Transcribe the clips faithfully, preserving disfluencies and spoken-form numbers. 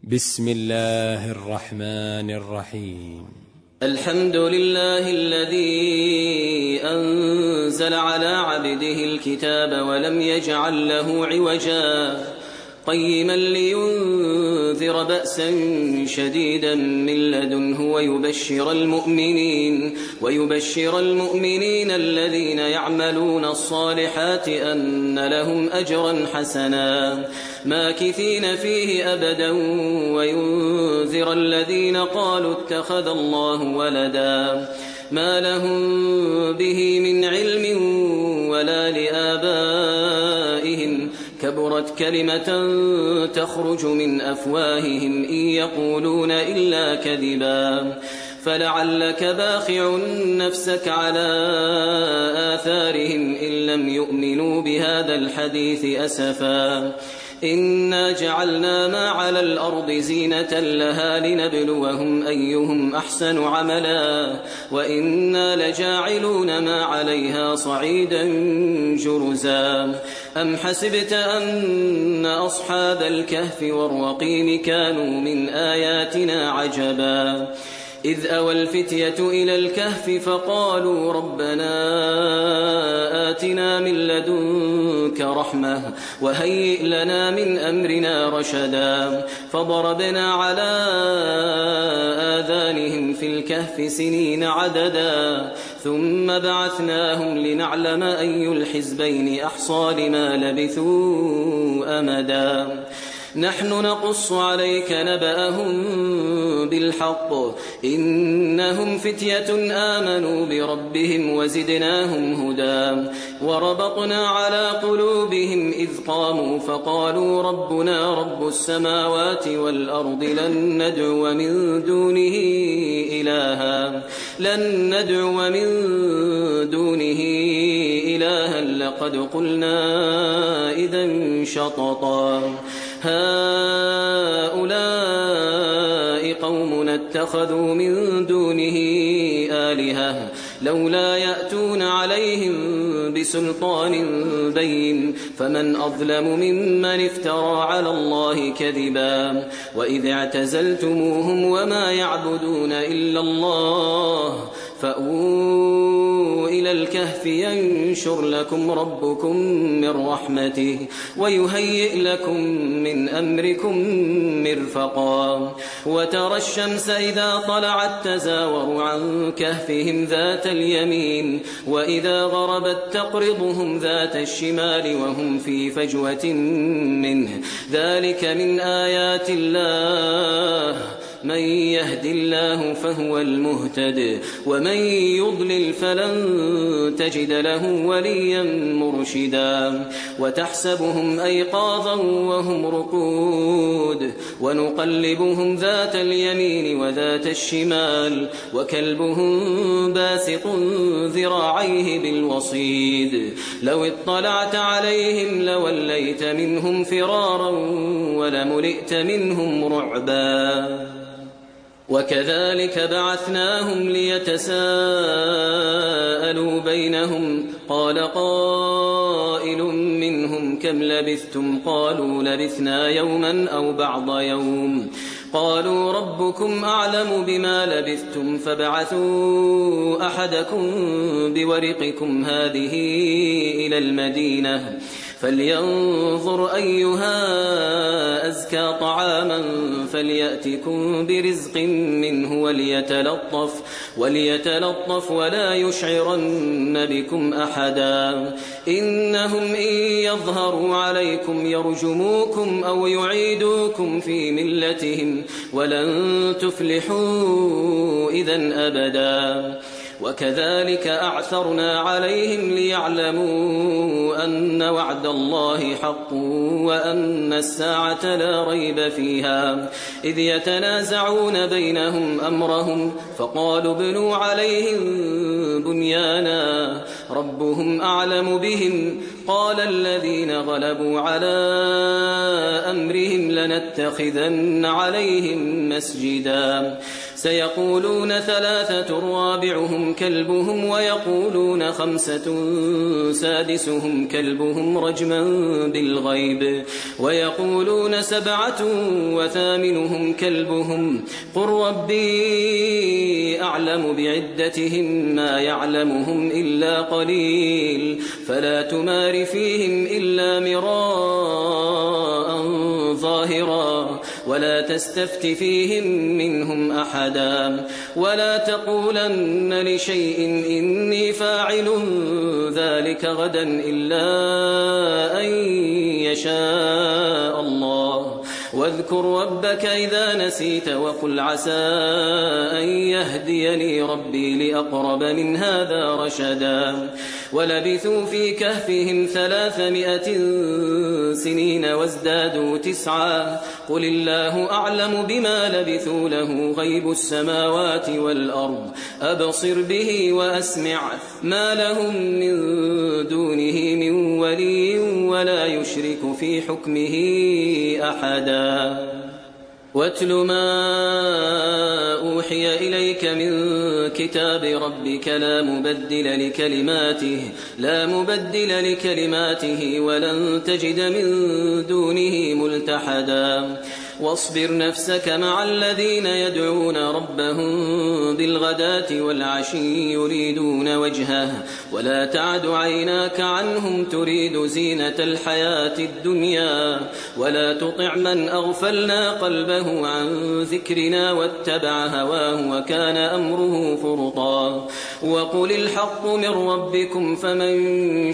بسم الله الرحمن الرحيم. الحمد لله الذي أنزل على عبده الكتاب ولم يجعل له عوجا قيما لينذر بأسا شديدا من لدنه ويبشر المؤمنين ويبشر المؤمنين الذين يعملون الصالحات أن لهم أجرا حسنا ماكثين فيه أبدا وينذر الذين قالوا اتخذ الله ولدا ما لهم به من علم ولا لآبائهم كبرت كلمة تخرج من أفواههم إن يقولون إلا كذبا فلعلك باخع نفسك على آثارهم إن لم يؤمنوا بهذا الحديث أسفا إنا جعلنا ما على الأرض زينة لها لنبلوهم أيهم أحسن عملا وإنا لجاعلون ما عليها صعيدا جرزا أم حسبت أن أصحاب الكهف والرقيم كانوا من آياتنا عجبا إذ أوى الفتية إلى الكهف فقالوا ربنا آتنا من لدنك رحمة وهيئ لنا من أمرنا رشدا فضربنا على آذانهم في الكهف سنين عددا ثم بعثناهم لنعلم أي الحزبين أحصى لما لبثوا أمدا نحن نقص عليك نبأهم بالحق إنهم فتية آمنوا بربهم وزدناهم هدى وربطنا على قلوبهم إذ قاموا فقالوا ربنا رب السماوات والأرض لن ندعو من دونه إلها لن ندعو من دونه إلها لقد قلنا إذا شططا هؤلاء قومنا اتخذوا من دونه آلهة لولا يأتون عليهم بسلطان بين فمن أظلم ممن افترى على الله كذبا وإذ اعتزلتموهم وما يعبدون إلا الله فأووا إلى الكهف ينشر لكم ربكم من رحمته ويهيئ لكم من أمركم مرفقا وترى الشمس إذا طلعت تزاور عن كهفهم ذات اليمين وإذا غربت تقرضهم ذات الشمال وهم في فجوة منه ذلك من آيات الله من يهد الله فهو المهتد ومن يضلل فلن تجد له وليا مرشدا وتحسبهم أيقاظا وهم رقود ونقلبهم ذات اليمين وذات الشمال وكلبهم باسط ذراعيه بالوصيد لو اطلعت عليهم لوليت منهم فرارا ولملئت منهم رعبا وكذلك بعثناهم ليتساءلوا بينهم قال قائل منهم كم لبثتم قالوا لبثنا يوما أو بعض يوم قالوا ربكم أعلم بما لبثتم فابعثوا أحدكم بورقكم هذه إلى المدينة فلينظر أيها أزكى طعاما فليأتكم برزق منه وليتلطف, وليتلطف ولا يشعرن بكم أحدا إنهم إن يظهروا عليكم يرجموكم أو يعيدوكم في ملتهم ولن تفلحوا إذن أبدا وكذلك أعثرنا عليهم ليعلموا أن وعد الله حق وأن الساعة لا ريب فيها إذ يتنازعون بينهم أمرهم فقالوا ابنوا عليهم بنيانا ربهم أعلم بهم قال الذين غلبوا على أمرهم لنتخذن عليهم مسجدا سيقولون ثلاثة رابعهم كلبهم ويقولون خمسة سادسهم كلبهم رجما بالغيب ويقولون سبعة وثامنهم كلبهم قل ربي أعلم بعدتهم ما يعلمهم إلا قليل فلا تمار فيهم إلا مراء ظاهرا ولا تستفت فيهم منهم أحدا ولا تقولن لشيء إني فاعل ذلك غدا إلا أن يشاء الله واذكر ربك إذا نسيت وقل عسى أن يهديني ربي لأقرب من هذا رشدا ولبثوا في كهفهم ثلاثمائة سنين وازدادوا تسعا قل الله أعلم بما لبثوا له غيب السماوات والأرض أبصر به وأسمع ما لهم من دونه من ولي ولا يشرك في حكمه أحدا واتل ما أوحي إليك من كتاب ربك لا مبدل لكلماته لا مبدل لكلماته ولن تجد من دونه ملتحدا واصبر نفسك مع الذين يدعون ربهم بالغداة والعشي يريدون وجهه ولا تعد عيناك عنهم تريد زينة الحياة الدنيا ولا تطع من أغفلنا قلبه عن ذكرنا واتبع هواه وكان أمره فرطا وقل الحق من ربكم فمن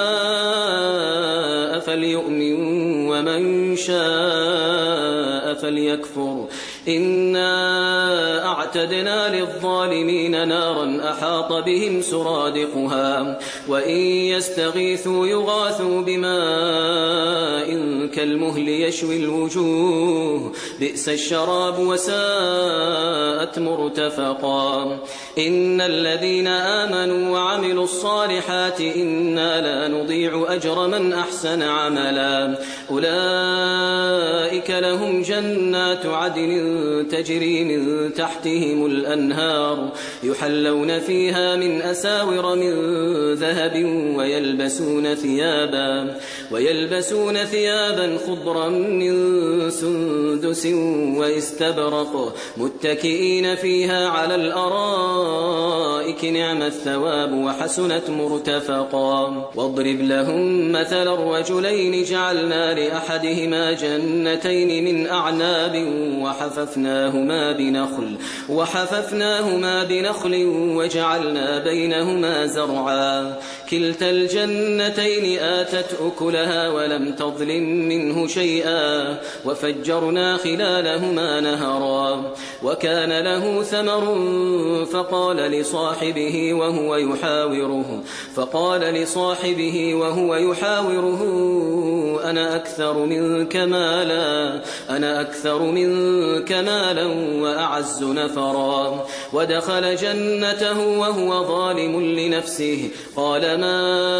شاء فليؤمن ومن شاء فليكفر إنا أعتدنا للظالمين نارا أحاط بهم سرادقها وإن يستغيثوا يغاثوا بماء كالمهل يشوي الوجوه بئس الشراب وساءت مرتفقا إن الذين آمنوا وعملوا الصالحات إنا لا نضيع أجر من أحسن عملا أولئك لهم جنات عدن تجري من تحتهم الأنهار يحلون فيها من أساور من ذهب ويلبسون ثيابا ويلبسون ثيابا خضرا من سندس واستبرق متكئين فيها على الأرائك نعم الثواب وحسنت مرتفقا واضرب لهم مثل الرجلين جعلنا لأحدهما جنتين من أعناب وحففناهما بنخل وحففناهما بنخل وجعلنا بينهما زرعا كلتا الجنتين آتت أكلها ولم تظلم منه شيئا وفجرنا خلالهما نهرا وكان له ثمر فقال لصاحبه وهو يحاوره فقال لصاحبه وهو يحاوره أنا أكثر منك مالا أنا أكثر منك مالا وأعز نفرا ودخل جنته وهو ظالم لنفسه قال ما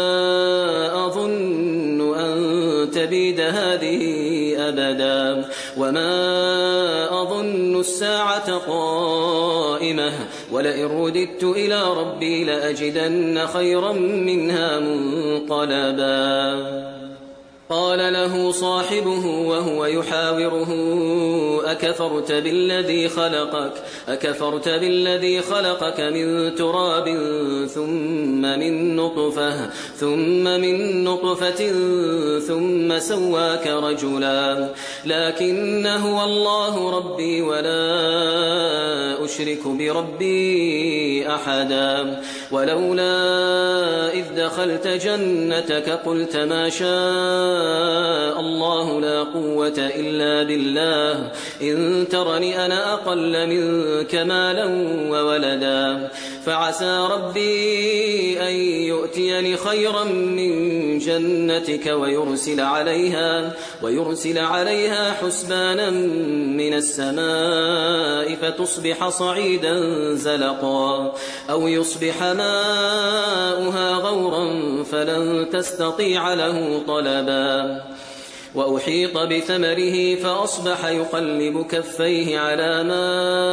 أظن أن تبيد هذه أبدا وما أظن الساعة قائمة ولئن رددت إلى ربي لأجدن خيرا منها منقلبا قال له صاحبه وهو يحاوره أكفرت بالذي خلقك أكفرت بالذي خلقك من تراب ثم من نطفة ثم من نطفة ثم سواك رجلا لكن هو الله ربي ولا أشرك بربي أحدا ولولا إذ دخلت جنتك قلت ما شاء الله لا قوة إلا بالله إن ترني أنا أقل منك مالا وولدا فعسى ربي أن يؤتيني خيرا من جنتك ويرسل عليها, ويرسل عليها حسبانا من السماء فتصبح صعيدا زلقا أو يصبح ماؤها غورا فلن تستطيع له طلبا وأحيط بثمره فأصبح يقلب كفيه على ما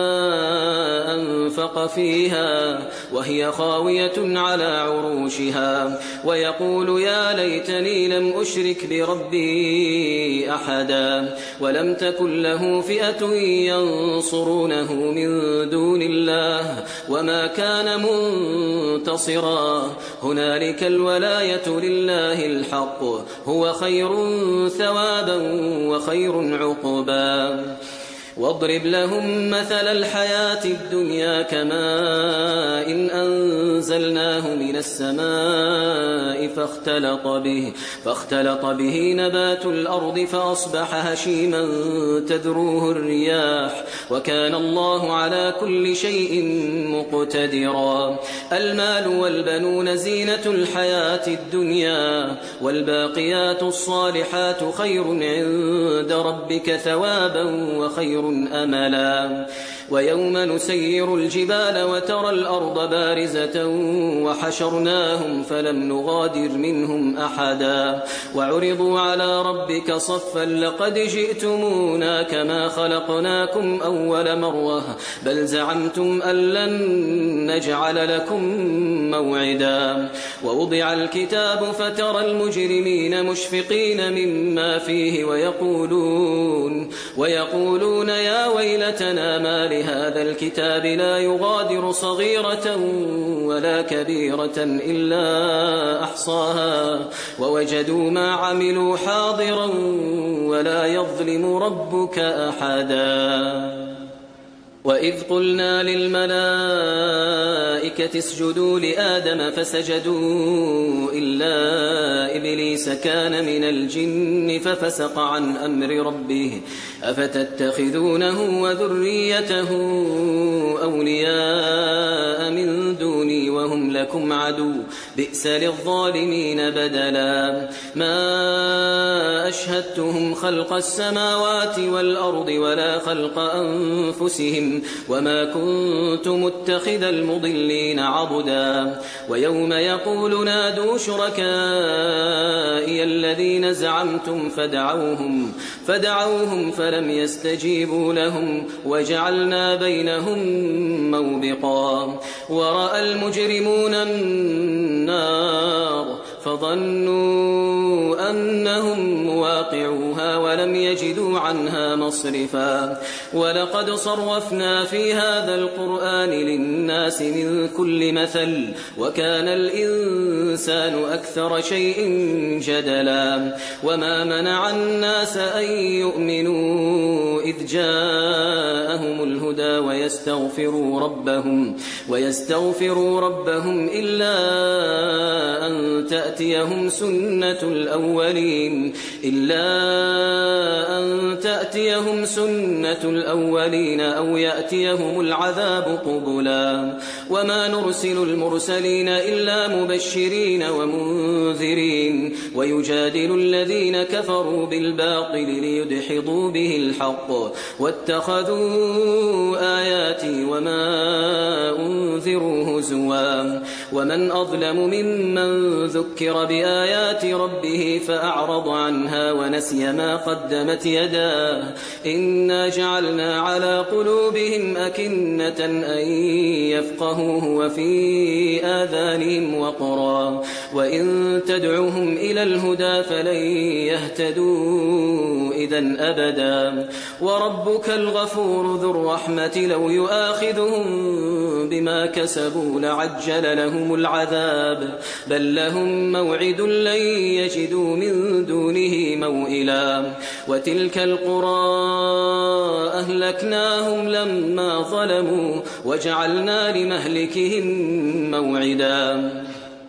أنفق فيها وهي خاوية على عروشها ويقول يا ليتني لم أشرك بربي أحدا ولم تكن له فئة ينصرونه من دون الله وما كان منتصرا هنالك الولاية لله الحق هو خير ثوابا وخير عقبا واضرب لهم مثل الحياة الدنيا كماء إن أنزلناه من السماء فاختلط به, فاختلط به نبات الأرض فأصبح هشيما تذروه الرياح وكان الله على كل شيء مقتدرا المال والبنون زينة الحياة الدنيا والباقيات الصالحات خير عند ربك ثوابا وخير أملا ويوم نسير الجبال وترى الأرض بارزة وحشرناهم فلم نغادر منهم أحدا وعرضوا على ربك صفا لقد جئتمونا كما خلقناكم أول مرة بل زعمتم أن لن نجعل لكم موعدا ووضع الكتاب فترى المجرمين مشفقين مما فيه ويقولون, ويقولون يا ويلتنا ما لهذا الكتاب لا يغادر صغيرة ولا كبيرة إلا أحصاها ووجدوا ما عملوا حاضرا ولا يظلم ربك أحدا وإذ قلنا للملائكة اسجدوا لآدم فسجدوا إلا إبليس كان من الجن ففسق عن أمر ربه أفتتخذونه وذريته أولياء من دوني وهم لكم عدو بئس للظالمين بدلا ما أشهدتهم خلق السماوات والأرض ولا خلق أنفسهم وما كنت متخذ المضلين عضدا ويوم يقول نادوا شركائي الذين زعمتم فدعوهم, فدعوهم فلم يستجيبوا لهم وجعلنا بينهم موبقا ورأى المجرمون النار فظنوا أنهم مواقعوها ولم يجدوا عنها مصرفا ولقد صرفنا في هذا القرآن للناس من كل مثل وكان الإنسان أكثر شيء جدلا وما منع الناس أن يؤمنوا إذ جاءهم الهدى ويستغفروا ربهم, ويستغفروا ربهم إلا أن تأتيهم سنة الأولين إلا أن تأتيهم سنة الأولين أو يأتيهم العذاب قبلا وما نرسل المرسلين إلا مبشرين ومنذرين ويجادل الذين كفروا بالباطل ليدحضوا به الحق واتخذوا آياتي وما أنذروا هزوا ومن أظلم ممن ذكر بآيات ربه فأعرض عنها ونسي ما قدمت يداه إنا جعلنا على قلوبهم أكنة أن يفقهوه وفي آذانهم وقرا وإن تدعوهم إلى الهدى فلن يهتدوا إذن أبدا وربك الغفور ذو الرحمة لو يؤاخذهم بما كسبوا لعجل لهم العذاب بل لهم موعد لن يجدوا من دونه موئلا وتلك القرى أهلكناهم لما ظلموا وجعلنا لمهلكهم موعدا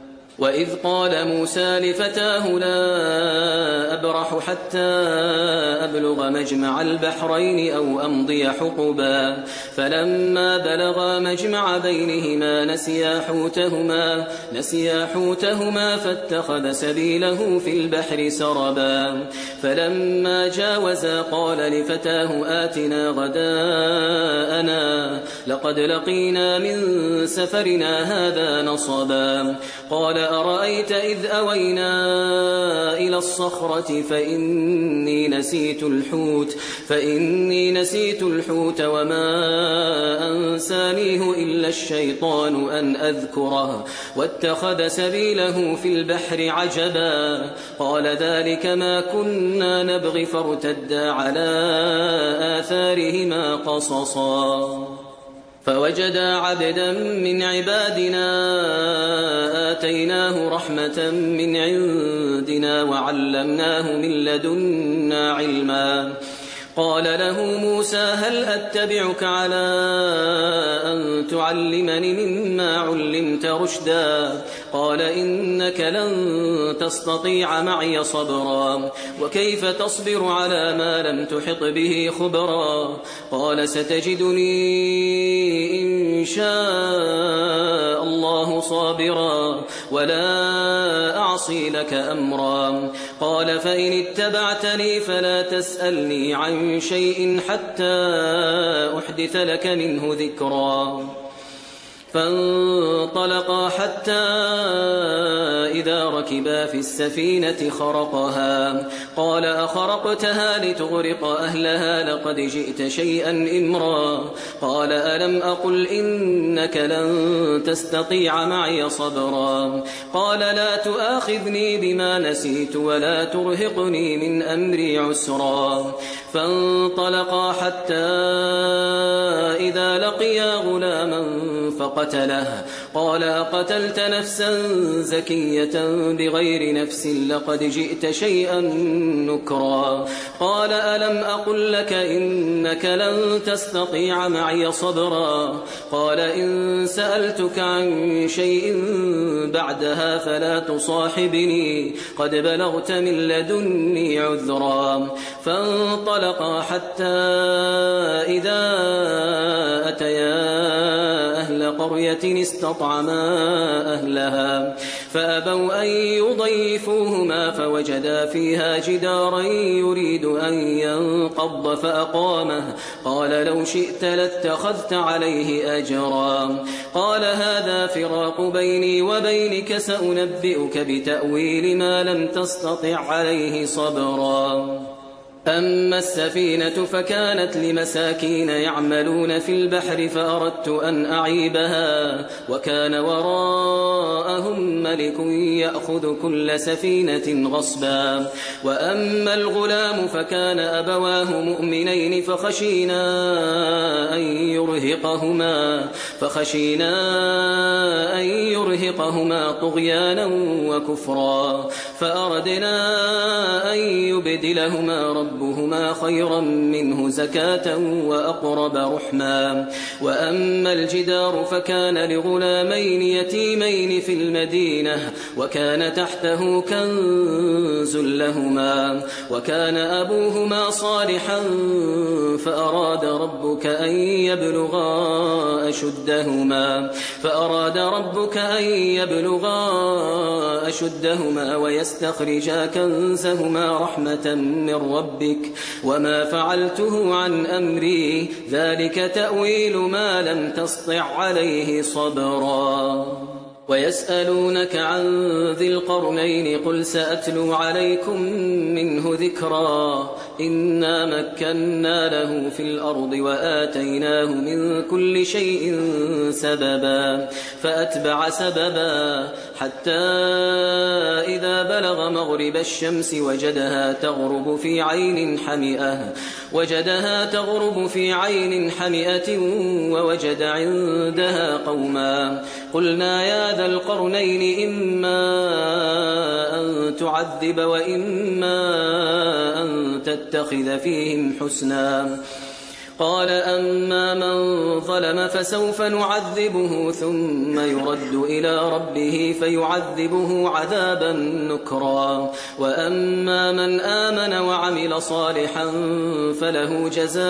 وإذ قال موسى لفتاه لا أبرح حتى أبلغ مجمع البحرين أو أمضي حقبا فلما بلغا مجمع بينهما نسيا حوتهما, نسيا حوتهما فاتخذ سبيله في البحر سربا فلما جاوزا قال لفتاه آتنا غداءنا لقد لقينا من سفرنا هذا نصبا قال أرأيت إذ أوينا إلى الصخرة فإني نسيت الحوت فإني نسيت الحوت وما أنسانيه إلا الشيطان أن أذكره واتخذ سبيله في البحر عجبا قال ذلك ما كنا نبغي فارتدا على آثارهما قصصا فوجدا عبدا من عبادنا آتيناه رحمة من عندنا وعلمناه من لدنا علما قال له موسى هل أتبعك على أن تعلمني مما علمت رشدا قال إنك لن تستطيع معي صبرا وكيف تصبر على ما لم تحط به خبرا قال ستجدني إن شاء الله صابرا ولا أعصي لك أمرا قال فإن اتبعتني فلا تسألني عن شيء حتى أحدث لك منه ذكرا فانطلقا حتى إذا ركبا في السفينة خرقها قال أخرقتها لتغرق أهلها لقد جئت شيئا إمرا قال ألم أقل إنك لن تستطيع معي صبرا قال لا تؤاخذني بما نسيت ولا ترهقني من أمري عسرا فانطلقا حتى إذا لقيا غلاما فقتله قال أقتلت نفسا زكية بغير نفس لقد جئت شيئا نكرا قال ألم أقل لك إنك لن تستطيع معي صبرا قال إن سألتك عن شيء بعدها فلا تصاحبني قد بلغت من لدني عذرا فانطلقا حتى إذا أتيا أهل قرية استطعما أهلها فأبوا أن يضيفوهما فوجدا فيها جدارا يريد أن ينقض فأقامه قال لو شئت لاتخذت عليه أجرا قال هذا فراق بيني وبينك سأنبئك بتأويل ما لم تستطع عليه صبرا أما السفينة فكانت لمساكين يعملون في البحر فأردت أن أعيبها وكان وراءهم ملك يأخذ كل سفينة غصبا وأما الغلام فكان أبواه مؤمنين فخشينا أن يرهقهما فخشينا أن يرهقهما طغيانا وكفرا فأردنا أن يبدلهما رب ربهما خيرا منه زكاة وأقرب رحما وأما الجدار فكان لغلامين يتيمين في المدينة وكان تحته كنز لهما وكان أبوهما صالحا فأراد ربك أن يبلغا أشدهما فأراد ربك أن يبلغا أشدهما ويستخرجا كنزهما رحمة من ربك وما فعلته عن أمري ذلك تأويل ما لم تسطع عليه صبرا ويسألونك عن ذي القرنين قل سأتلو عليكم منه ذكرا إنا مكنا له في الأرض وآتيناه من كل شيء سببا فأتبع سببا حتى إذا بلغ مغرب الشمس وجدها تغرب في عين حمئة وجدها تغرب في عين حمئة ووجد عندها قوما قلنا يا ذا القرنين إما أن تعذب وإما أن تتخذ فيهم حسنا قال أما من ظلم فسوف نعذبه ثم يرد إلى ربه فيعذبه عذابا نكرا وأما من آمن وعمل صالحا فله جزاء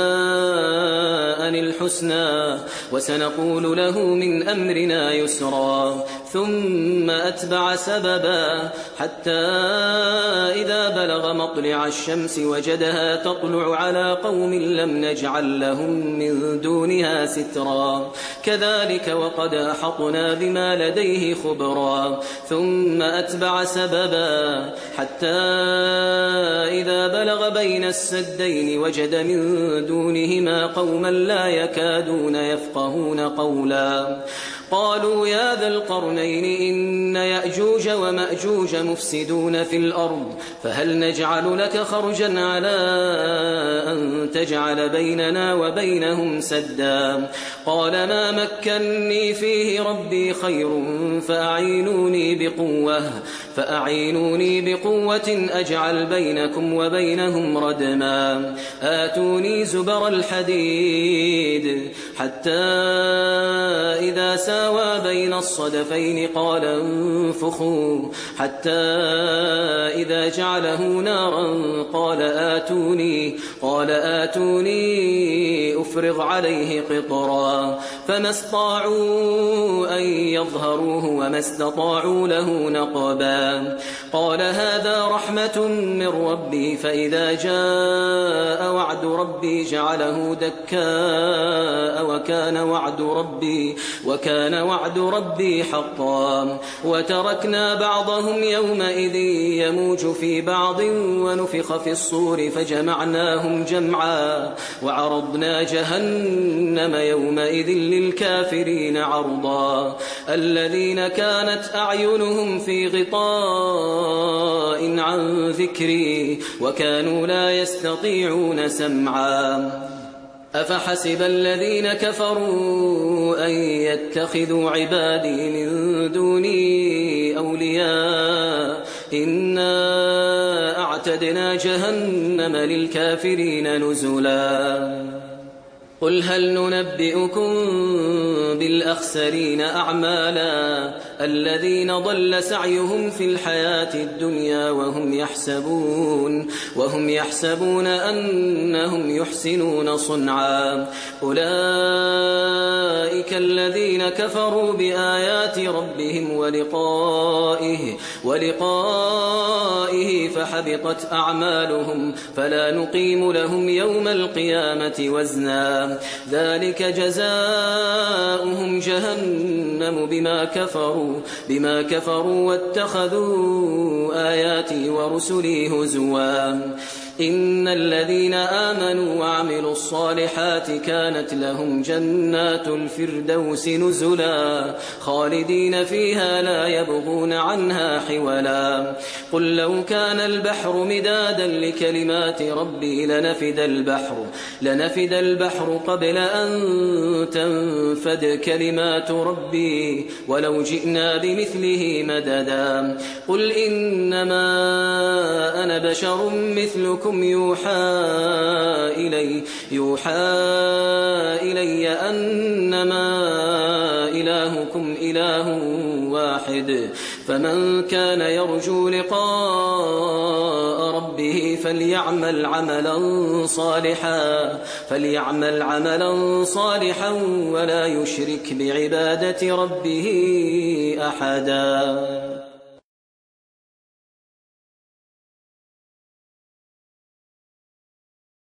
الحسنى وسنقول له من أمرنا يسرا ثم أتبع سببا حتى إذا بلغ مطلع الشمس وجدها تطلع على قوم لم نجعل لهم من دونها سترا كذلك وقد أحطنا بما لديه خبرا ثم أتبع سببا حتى إذا بلغ بين السدين وجد من دونهما قوما لا يكادون يفقهون قولا قالوا يا ذا القرنين إن يأجوج ومأجوج مفسدون في الأرض فهل نجعل لك خرجا على أن تجعل بيننا وبينهم سدا قال ما مكني فيه ربي خير فأعينوني بقوة فأعينوني بقوة أجعل بينكم وبينهم ردما آتوني زبر الحديد حتى إذا ساوى بين الصدفين قال انفخوا حتى إذا جعله نارا قال آتوني قال آتوني أفرغ عليه قطرا فما استطاعوا أن يظهروه وما استطاعوا له نقبا قال هذا رحمة من ربي فإذا جاء وعد ربي جعله دكاء وكان وعد ربي وكان وعد ربي حقا وتركنا بعضهم يومئذ يموج في بعض ونفخ في الصور فجمعناهم جمعا وعرضنا جهنم يومئذ للكافرين عرضا الذين كانت أعينهم في غطاء عن ذكري وكانوا لا يستطيعون سمعا أفحسب الذين كفروا أن يتخذوا عبادي من دوني أولياء إنا أعتدنا جهنم للكافرين نزلا قل هل ننبئكم بالأخسرين أعمالا الذين ضل سعيهم في الحياة الدنيا وهم يحسبون وهم يحسبون أنهم يحسنون صنعا أولئك الذين كفروا بآيات ربهم ولقائه ولقائه فحبطت أعمالهم فلا نقيم لهم يوم القيامة وزنا ذلك جزاؤهم جهنم بما كفروا بما كفروا واتخذوا آياتي ورسلي هزوا إن الذين آمنوا وعملوا الصالحات كانت لهم جنات الفردوس نزلا خالدين فيها لا يبغون عنها حولا قل لو كان البحر مدادا لكلمات ربي لنفد البحر لنفد البحر قبل أن تنفد كلمات ربي ولو جئنا بمثله مددا قل إنما أنا بشر مثلكم يوحى إلي يوحى إلي أنما إلهكم إله واحد فمن كان يرجو لقاء ربه فليعمل عملا صالحا فليعمل عملا صالحا ولا يشرك بعبادة ربه أحدا.